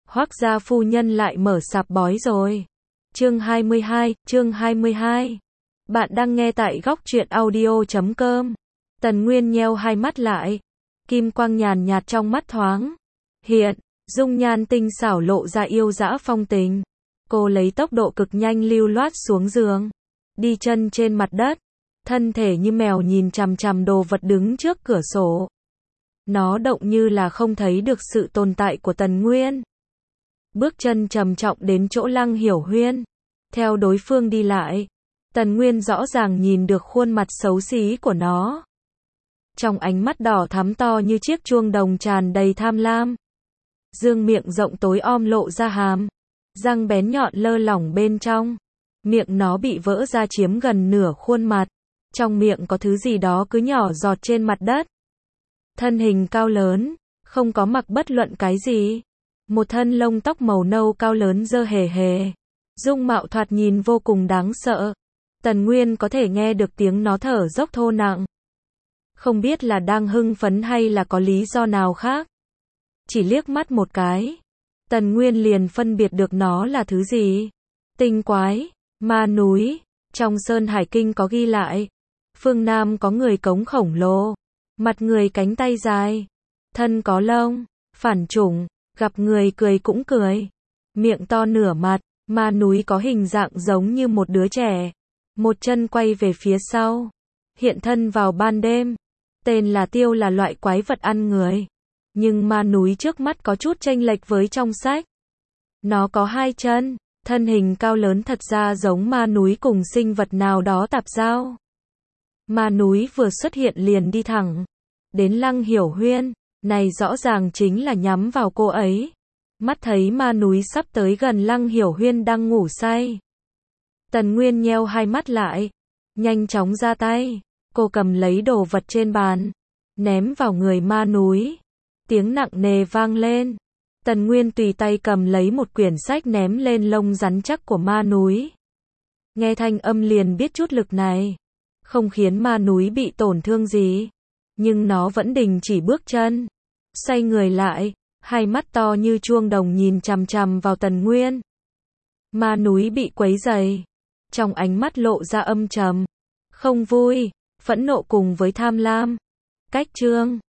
Hoác gia phu nhân lại mở sạp bói rồi. Chương 22. Bạn đang nghe tại góc truyện audio.com. Tần Nguyên nheo hai mắt lại. Kim quang nhàn nhạt trong mắt thoáng hiện, dung nhan tinh xảo lộ ra yêu dã phong tình. Cô lấy tốc độ cực nhanh lưu loát xuống giường, đi chân trên mặt đất, thân thể như mèo nhìn chằm chằm đồ vật đứng trước cửa sổ. Nó động như là không thấy được sự tồn tại của Tần Nguyên. Bước chân trầm trọng đến chỗ Lăng Hiểu Huyên. Theo đối phương đi lại, Tần Nguyên rõ ràng nhìn được khuôn mặt xấu xí của nó. Trong ánh mắt đỏ thắm to như chiếc chuông đồng tràn đầy tham lam. Dương miệng rộng tối om lộ ra hàm, răng bén nhọn lơ lỏng bên trong. Miệng nó bị vỡ ra chiếm gần nửa khuôn mặt. Trong miệng có thứ gì đó cứ nhỏ giọt trên mặt đất. Thân hình cao lớn, không có mặc bất luận cái gì. Một thân lông tóc màu nâu cao lớn dơ hề hề. Dung mạo thoạt nhìn vô cùng đáng sợ. Tần Nguyên có thể nghe được tiếng nó thở dốc thô nặng. Không biết là đang hưng phấn hay là có lý do nào khác. Chỉ liếc mắt một cái, Tần Nguyên liền phân biệt được nó là thứ gì. Tinh quái, ma núi. Trong Sơn Hải Kinh có ghi lại, phương Nam có người cống khổng lồ, mặt người cánh tay dài, thân có lông, phản chủng, gặp người cười cũng cười, miệng to nửa mặt. Ma núi có hình dạng giống như một đứa trẻ, một chân quay về phía sau, hiện thân vào ban đêm. Tên là Tiêu, là loại quái vật ăn người. Nhưng ma núi trước mắt có chút chênh lệch với trong sách. Nó có hai chân, thân hình cao lớn, thật ra giống ma núi cùng sinh vật nào đó tạp giao. Ma núi vừa xuất hiện liền đi thẳng đến Lăng Hiểu Huyên, này rõ ràng chính là nhắm vào cô ấy. Mắt thấy ma núi sắp tới gần Lăng Hiểu Huyên đang ngủ say. Tần Nguyên nheo hai mắt lại, nhanh chóng ra tay. Cô cầm lấy đồ vật trên bàn, ném vào người ma núi. Tiếng nặng nề vang lên. Tần Nguyên tùy tay cầm lấy một quyển sách ném lên lông rắn chắc của ma núi. Nghe thanh âm liền biết chút lực này không khiến ma núi bị tổn thương gì. Nhưng nó vẫn đình chỉ bước chân, xoay người lại, hai mắt to như chuông đồng nhìn chằm chằm vào Tần Nguyên. Ma núi bị quấy rầy, trong ánh mắt lộ ra âm trầm, không vui, phẫn nộ cùng với tham lam. Cách chương